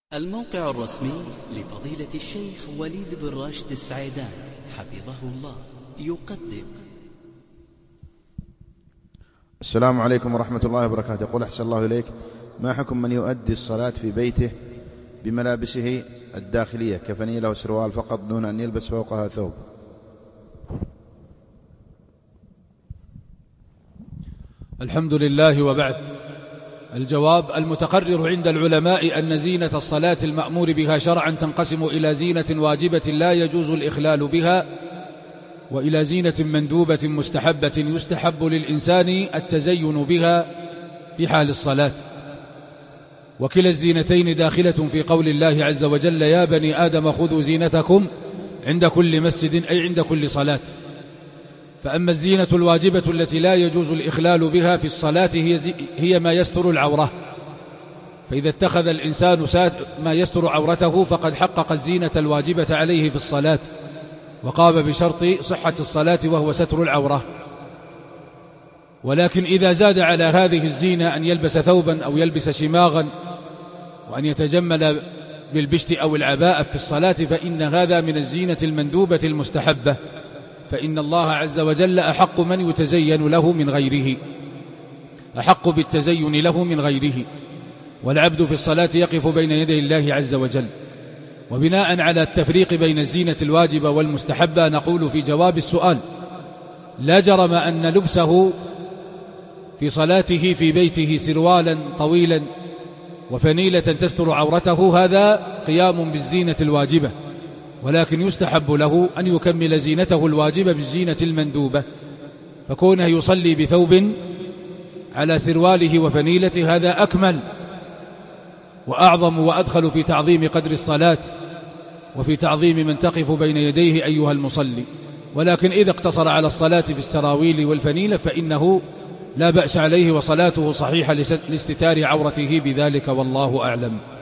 الموقع الرسمي لفضيلة الشيخ وليد بن راشد السعيدان حفظه الله يقدم. السلام عليكم ورحمة الله وبركاته. يقول أحسن الله إليك، ما حكم من يؤدي الصلاة في بيته بملابسه الداخلية كفنيلة وسروال فقط دون أن يلبس فوقها ثوب؟ الحمد لله، وبعد. الجواب: المتقرر عند العلماء أن زينة الصلاة المأمور بها شرعا تنقسم إلى زينة واجبة لا يجوز الإخلال بها، وإلى زينة مندوبة مستحبة يستحب للإنسان التزين بها في حال الصلاة. وكلا الزينتين داخلة في قول الله عز وجل: يا بني آدم خذوا زينتكم عند كل مسجد، أي عند كل صلاة. فأما الزينة الواجبة التي لا يجوز الإخلال بها في الصلاة هي ما يستر العورة، فإذا اتخذ الإنسان ما يستر عورته فقد حقق الزينة الواجبة عليه في الصلاة، وقام بشرط صحة الصلاة وهو ستر العورة. ولكن إذا زاد على هذه الزينة أن يلبس ثوبا أو يلبس شماغا وأن يتجمل بالبشت أو العباءة في الصلاة فإن هذا من الزينة المندوبة المستحبة، فإن الله عز وجل أحق من يتزين له من غيره، أحق بالتزين له من غيره. والعبد في الصلاة يقف بين يدي الله عز وجل. وبناء على التفريق بين الزينة الواجبة والمستحبة نقول في جواب السؤال: لا جرم أن لبسه في صلاته في بيته سروالا طويلا وفنيلة تستر عورته هذا قيام بالزينة الواجبة، ولكن يستحب له أن يكمل زينته الواجبة بالزينة المندوبة، فكونه يصلي بثوب على سرواله وفنيلته هذا أكمل وأعظم وأدخل في تعظيم قدر الصلاة وفي تعظيم من تقف بين يديه أيها المصلي. ولكن إذا اقتصر على الصلاة في السراويل والفنيلة فإنه لا بأس عليه وصلاته صحيحة لاستتار عورته بذلك، والله أعلم.